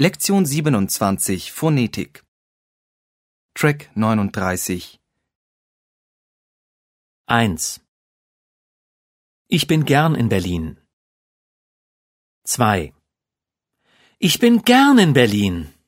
Lektion 27 Phonetik. Track 39. 1. Ich bin gern in Berlin. 2. Ich bin gern in Berlin.